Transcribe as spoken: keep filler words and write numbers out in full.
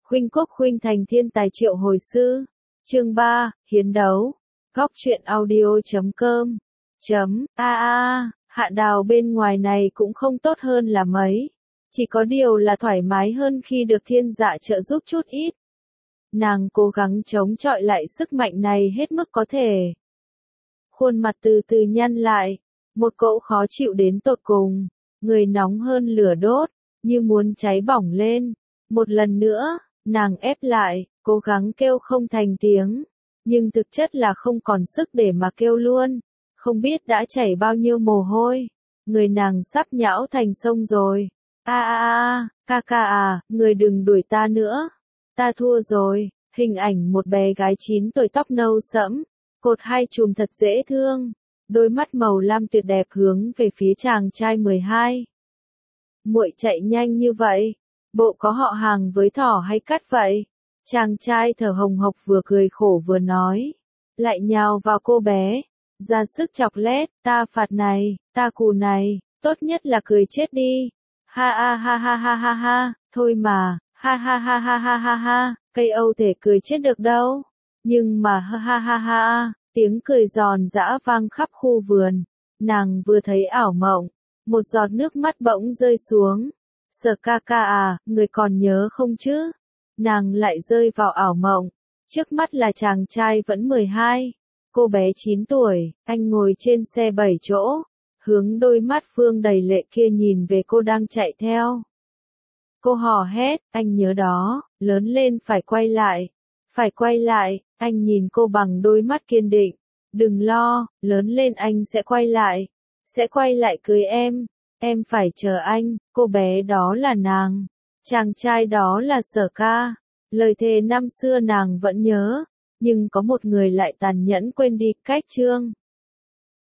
Khuynh Quốc khuynh thành thiên tài triệu hồi sư. Chương ba, hiến đấu. Góc truyện audio chấm com. Chấm, a a, Hạ Đào bên ngoài này cũng không tốt hơn là mấy. Chỉ có điều là thoải mái hơn khi được thiên dạ trợ giúp chút ít. Nàng cố gắng chống chọi lại sức mạnh này hết mức có thể. Khuôn mặt từ từ nhăn lại, một cỗ khó chịu đến tột cùng, người nóng hơn lửa đốt, như muốn cháy bỏng lên. Một lần nữa, nàng ép lại, cố gắng kêu không thành tiếng, nhưng thực chất là không còn sức để mà kêu luôn. Không biết đã chảy bao nhiêu mồ hôi, người nàng sắp nhão thành sông rồi. A a a, ca ca à, người đừng đuổi ta nữa. Ta thua rồi. Hình ảnh một bé gái chín tuổi tóc nâu sẫm, cột hai chùm thật dễ thương, đôi mắt màu lam tuyệt đẹp hướng về phía chàng trai mười hai. Muội chạy nhanh như vậy, bộ có họ hàng với thỏ hay cắt vậy? Chàng trai thở hồng hộc vừa cười khổ vừa nói, lại nhào vào cô bé, ra sức chọc lét, ta phạt này, ta cù này, tốt nhất là cười chết đi. Ha ha ha ha ha ha ha, thôi mà, ha ha ha ha ha ha ha, cây Âu thể cười chết được đâu. Nhưng mà ha ha ha ha, tiếng cười giòn giã vang khắp khu vườn. Nàng vừa thấy ảo mộng, một giọt nước mắt bỗng rơi xuống. Sở ca ca à, người còn nhớ không chứ? Nàng lại rơi vào ảo mộng. Trước mắt là chàng trai vẫn mười hai, cô bé chín tuổi, anh ngồi trên xe bảy chỗ, hướng đôi mắt phương đầy lệ kia nhìn về cô đang chạy theo. Cô hò hét, anh nhớ đó, lớn lên phải quay lại, phải quay lại, anh nhìn cô bằng đôi mắt kiên định, đừng lo, lớn lên anh sẽ quay lại, sẽ quay lại cưới em, em phải chờ anh. Cô bé đó là nàng, chàng trai đó là Sở ca, lời thề năm xưa nàng vẫn nhớ, nhưng có một người lại tàn nhẫn quên đi. Cách chương